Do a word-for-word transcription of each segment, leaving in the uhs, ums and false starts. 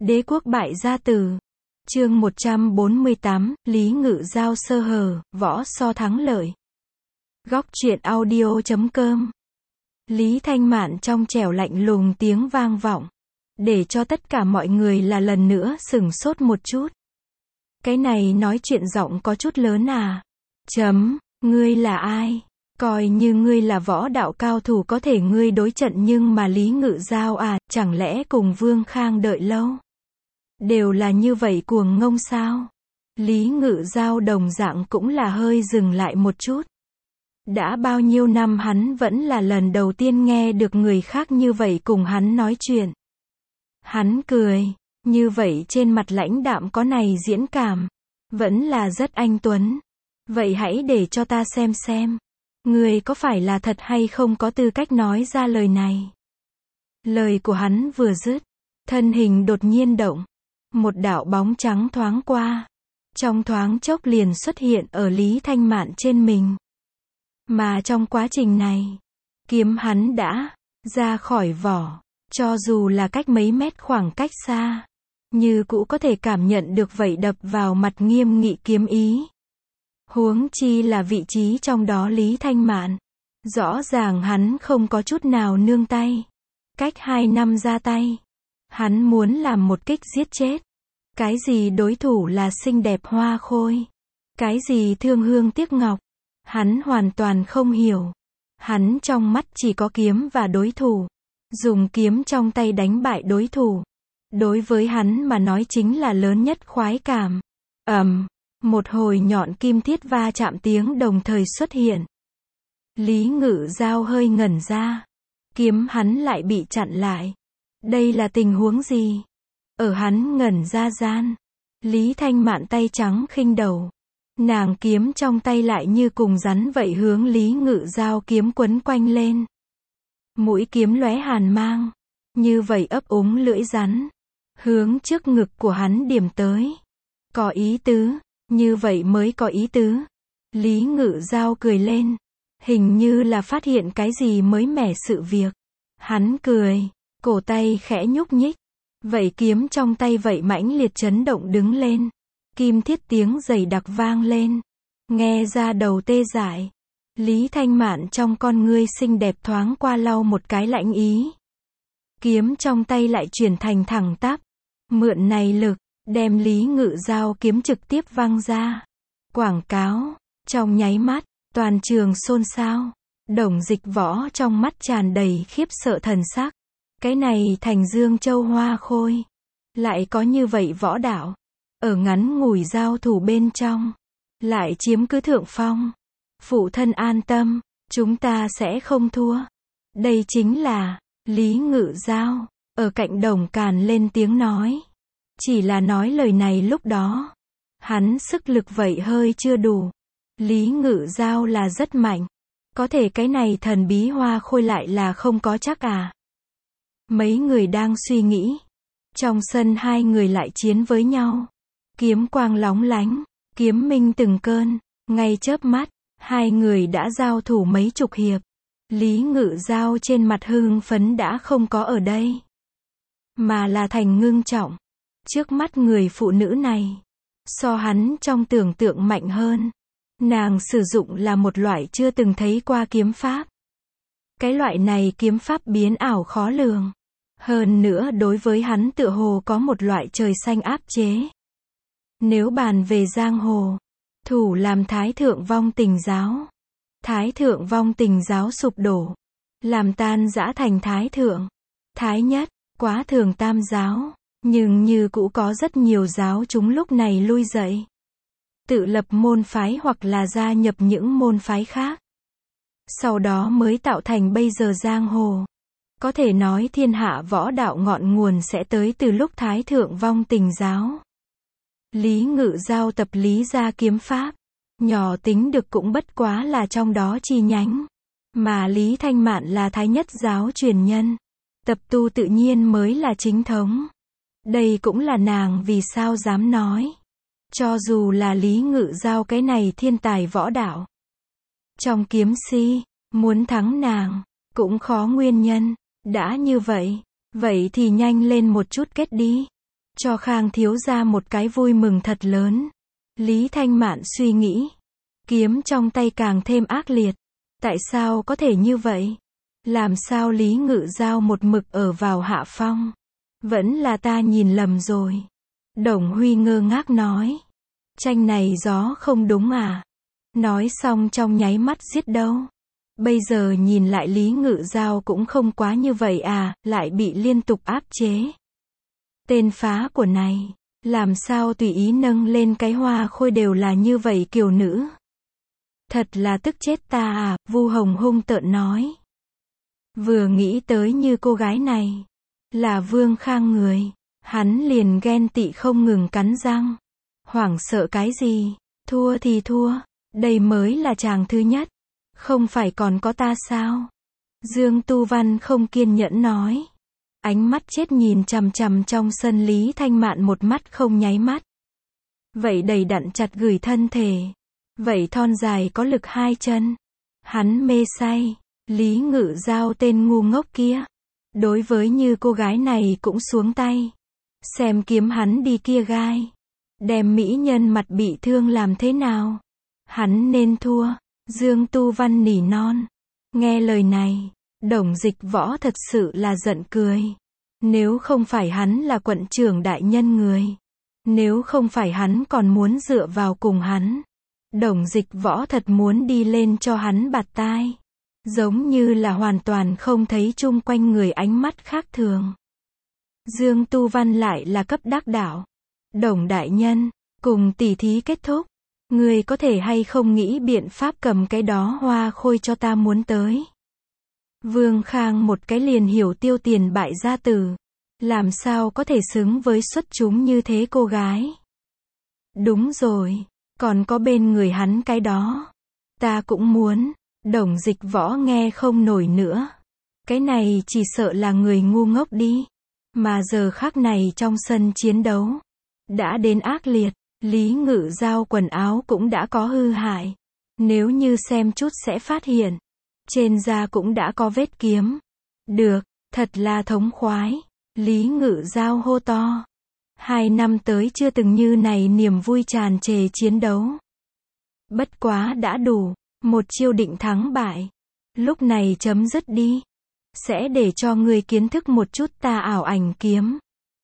Đế quốc bại gia tử. Chương một trăm bốn mươi tám, Lý Ngự Giao sơ hở, võ so thắng lợi. Góc truyện audio chấm com. Lý Thanh Mạn trong trẻo lạnh lùng tiếng vang vọng, để cho tất cả mọi người là lần nữa sửng sốt một chút. Cái này nói chuyện giọng có chút lớn à? Chấm, ngươi là ai? Coi như ngươi là võ đạo cao thủ có thể ngươi đối trận nhưng mà Lý Ngự Giao à, chẳng lẽ cùng Vương Khang đợi lâu? Đều là như vậy cuồng ngông sao? Lý Ngự Giao đồng dạng cũng là hơi dừng lại một chút. Đã bao nhiêu năm hắn vẫn là lần đầu tiên nghe được người khác như vậy cùng hắn nói chuyện. Hắn cười, như vậy trên mặt lãnh đạm có này diễn cảm, vẫn là rất anh tuấn. Vậy hãy để cho ta xem xem, người có phải là thật hay không có tư cách nói ra lời này. Lời của hắn vừa dứt, thân hình đột nhiên động, một đạo bóng trắng thoáng qua, trong thoáng chốc liền xuất hiện ở Lý Thanh Mạn trên mình. Mà trong quá trình này, kiếm hắn đã ra khỏi vỏ, cho dù là cách mấy mét khoảng cách xa, như cũ có thể cảm nhận được vậy đập vào mặt nghiêm nghị kiếm ý. Huống chi là vị trí trong đó Lý Thanh Mạn, rõ ràng hắn không có chút nào nương tay. Cách hai năm ra tay, hắn muốn làm một kích giết chết. Cái gì đối thủ là xinh đẹp hoa khôi, cái gì thương hương tiếc ngọc, hắn hoàn toàn không hiểu. Hắn trong mắt chỉ có kiếm và đối thủ, dùng kiếm trong tay đánh bại đối thủ. Đối với hắn mà nói chính là lớn nhất khoái cảm. Ầm, một hồi nhọn kim thiết va chạm tiếng đồng thời xuất hiện. Lý Ngự Giao hơi ngẩn ra, kiếm hắn lại bị chặn lại. Đây là tình huống gì? Ở hắn ngẩn ra gian, Lý Thanh Mạn tay trắng khinh đầu, nàng kiếm trong tay lại như cùng rắn vậy hướng Lý Ngự Giao kiếm quấn quanh lên. Mũi kiếm lóe hàn mang, như vậy ấp úng lưỡi rắn, hướng trước ngực của hắn điểm tới. Có ý tứ, như vậy mới có ý tứ. Lý Ngự Giao cười lên, hình như là phát hiện cái gì mới mẻ sự việc. Hắn cười, cổ tay khẽ nhúc nhích, vậy kiếm trong tay vậy mãnh liệt chấn động đứng lên. Kim thiết tiếng dày đặc vang lên, nghe ra đầu tê dại. Lý Thanh Mạn trong con ngươi xinh đẹp thoáng qua lau một cái lạnh ý. Kiếm trong tay lại chuyển thành thẳng tắp, mượn này lực, đem Lý Ngự Giao kiếm trực tiếp văng ra. Quảng cáo, trong nháy mắt, toàn trường xôn xao. Đồng Dịch Võ trong mắt tràn đầy khiếp sợ thần sắc. Cái này thành Dương Châu hoa khôi, lại có như vậy võ đạo, ở ngắn ngủi giao thủ bên trong, lại chiếm cứ thượng phong. Phụ thân an tâm, chúng ta sẽ không thua. Đây chính là Lý Ngự Giao, ở cạnh Đồng Càn lên tiếng nói. Chỉ là nói lời này lúc đó, hắn sức lực vậy hơi chưa đủ. Lý Ngự Giao là rất mạnh, có thể cái này thần bí hoa khôi lại là không có chắc à. Mấy người đang suy nghĩ, trong sân hai người lại chiến với nhau. Kiếm quang lóng lánh, kiếm minh từng cơn, ngay chớp mắt, hai người đã giao thủ mấy chục hiệp. Lý Ngự Giao trên mặt hưng phấn đã không có ở đây, mà là thành ngưng trọng. Trước mắt người phụ nữ này, so hắn trong tưởng tượng mạnh hơn. Nàng sử dụng là một loại chưa từng thấy qua kiếm pháp. Cái loại này kiếm pháp biến ảo khó lường. Hơn nữa đối với hắn tựa hồ có một loại trời xanh áp chế. Nếu bàn về giang hồ, thủ làm Thái Thượng Vong Tình Giáo. Thái Thượng Vong Tình Giáo sụp đổ, làm tan rã thành Thái Thượng, Thái Nhất, Quá Thường Tam Giáo. Nhưng như cũ có rất nhiều giáo chúng lúc này lui dậy, tự lập môn phái hoặc là gia nhập những môn phái khác. Sau đó mới tạo thành bây giờ giang hồ. Có thể nói thiên hạ võ đạo ngọn nguồn sẽ tới từ lúc Thái Thượng Vong Tình Giáo. Lý Ngự Giao tập Lý gia kiếm pháp, nhỏ tính được cũng bất quá là trong đó chi nhánh. Mà Lý Thanh Mạn là Thái Nhất giáo truyền nhân, tập tu tự nhiên mới là chính thống. Đây cũng là nàng vì sao dám nói, cho dù là Lý Ngự Giao cái này thiên tài võ đạo, trong kiếm si, muốn thắng nàng, cũng khó nguyên nhân. Đã như vậy, vậy thì nhanh lên một chút kết đi. cho Khang thiếu gia một cái vui mừng thật lớn. Lý Thanh Mạn suy nghĩ, kiếm trong tay càng thêm ác liệt. Tại sao có thể như vậy? Làm sao Lý Ngự Giao một mực ở vào hạ phong? Vẫn là ta nhìn lầm rồi. Đồng Huy ngơ ngác nói. Tranh này gió không đúng à? Nói xong trong nháy mắt giết đâu. Bây giờ nhìn lại Lý Ngự Giao cũng không quá như vậy à, lại bị liên tục áp chế. Tên phá của này, làm sao tùy ý nâng lên cái hoa khôi đều là như vậy kiều nữ. Thật là tức chết ta à, Vu Hồng hung tợn nói. Vừa nghĩ tới như cô gái này là Vương Khang người, hắn liền ghen tị không ngừng cắn răng. Hoảng sợ cái gì? Thua thì thua, đây mới là chàng thứ nhất. Không phải còn có ta sao? Dương Tu Văn không kiên nhẫn nói. Ánh mắt chết nhìn chằm chằm trong sân Lý Thanh Mạn một mắt không nháy mắt. Vậy đầy đặn chặt gửi thân thể. Vậy thon dài có lực hai chân. Hắn mê say. Lý Ngự Giao tên ngu ngốc kia. Đối với như cô gái này cũng xuống tay. Xem kiếm hắn đi kia gai. Đem mỹ nhân mặt bị thương làm thế nào? Hắn nên thua. Dương Tu Văn nỉ non. Nghe lời này, Đồng Dịch Võ thật sự là giận cười. Nếu không phải hắn là quận trưởng đại nhân người. Nếu không phải hắn còn muốn dựa vào cùng hắn. Đồng Dịch Võ thật muốn đi lên cho hắn bạt tai. Giống như là hoàn toàn không thấy chung quanh người ánh mắt khác thường. Dương Tu Văn lại là cấp đắc đạo. Đồng đại nhân, cùng tỉ thí kết thúc. Người có thể hay không nghĩ biện pháp cầm cái đó hoa khôi cho ta muốn tới. Vương Khang một cái liền hiểu tiêu tiền bại gia tử. Làm sao có thể xứng với xuất chúng như thế cô gái. Đúng rồi, còn có bên người hắn cái đó. Ta cũng muốn. Đồng Dịch Võ nghe không nổi nữa. Cái này chỉ sợ là người ngu ngốc đi. Mà giờ khắc này trong sân chiến đấu. Đã đến ác liệt. Lý Ngự Giao quần áo cũng đã có hư hại. Nếu như xem chút sẽ phát hiện. Trên da cũng đã có vết kiếm. Được, thật là thống khoái. Lý Ngự Giao hô to. Hai năm tới chưa từng như này niềm vui tràn trề chiến đấu. Bất quá đã đủ. Một chiêu định thắng bại. Lúc này chấm dứt đi. Sẽ để cho người kiến thức một chút ta ảo ảnh kiếm.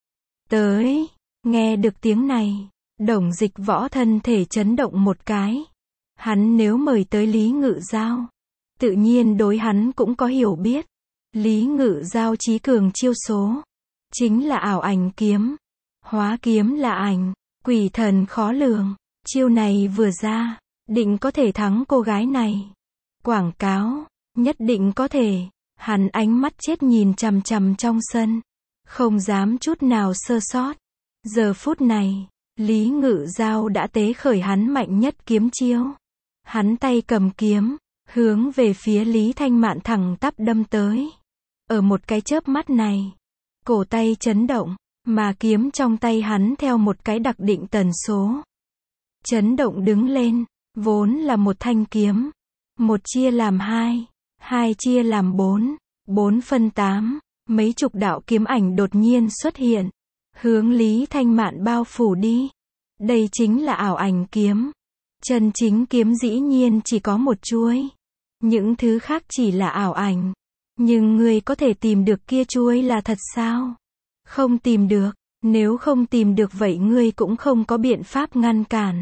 Tới. Nghe được tiếng này. Đồng Dịch Võ thân thể chấn động một cái. Hắn nếu mời tới Lý Ngự Giao. Tự nhiên đối hắn cũng có hiểu biết. Lý Ngự Giao trí cường chiêu số. Chính là ảo ảnh kiếm. Hóa kiếm là ảnh. Quỷ thần khó lường. Chiêu này vừa ra. Định có thể thắng cô gái này. Quảng cáo. Nhất định có thể. Hắn ánh mắt chết nhìn chằm chằm trong sân. Không dám chút nào sơ sót. Giờ phút này. Lý Ngự Giao đã tế khởi hắn mạnh nhất kiếm chiêu. Hắn tay cầm kiếm. Hướng về phía Lý Thanh Mạn thẳng tắp đâm tới. Ở một cái chớp mắt này. Cổ tay chấn động. Mà kiếm trong tay hắn theo một cái đặc định tần số. Chấn động đứng lên. Vốn là một thanh kiếm. Một chia làm hai. Hai chia làm bốn. Bốn phân tám. Mấy chục đạo kiếm ảnh đột nhiên xuất hiện. Hướng Lý Thanh Mạn bao phủ đi. Đây chính là ảo ảnh kiếm. Chân chính kiếm dĩ nhiên chỉ có một chuôi. Những thứ khác chỉ là ảo ảnh. Nhưng người có thể tìm được kia chuôi là thật sao? Không tìm được. Nếu không tìm được vậy ngươi cũng không có biện pháp ngăn cản.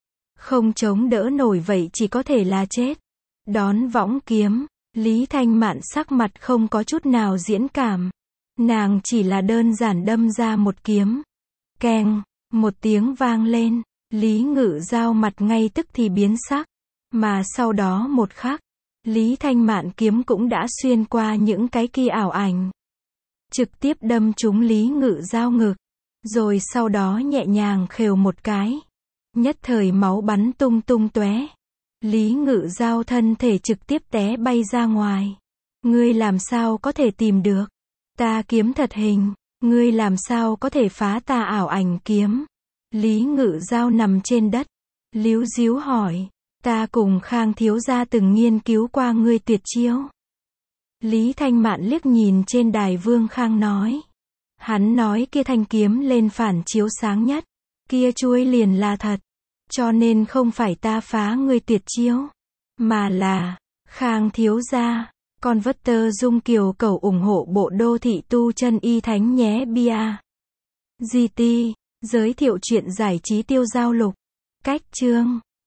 Không chống đỡ nổi vậy chỉ có thể là chết. Đón võng kiếm. Lý Thanh Mạn sắc mặt không có chút nào diễn cảm. Nàng chỉ là đơn giản đâm ra một kiếm. Keng. Một tiếng vang lên. Lý Ngự Giao mặt ngay tức thì biến sắc. Mà sau đó một khắc. Lý Thanh Mạn kiếm cũng đã xuyên qua những cái kia ảo ảnh. Trực tiếp đâm trúng Lý Ngự Giao ngực. Rồi sau đó nhẹ nhàng khều một cái. Nhất thời máu bắn tung tung tóe. Lý Ngự Giao thân thể trực tiếp té bay ra ngoài. Ngươi làm sao có thể tìm được? Ta kiếm thật hình. Ngươi làm sao có thể phá ta ảo ảnh kiếm? Lý Ngự Giao nằm trên đất. Líu díu hỏi. Ta cùng Khang thiếu gia từng nghiên cứu qua ngươi tuyệt chiêu. Lý Thanh Mạn liếc nhìn trên đài Vương Khang nói. Hắn nói kia thanh kiếm lên phản chiếu sáng nhất. Kia chuôi liền là thật. Cho nên không phải ta phá ngươi tuyệt chiêu. Mà là, Khang thiếu gia. Con vất tơ dung kiều cầu ủng hộ bộ đô thị tu chân y thánh nhé bia. giê tê, giới thiệu chuyện giải trí tiêu giao lục. Cách chương.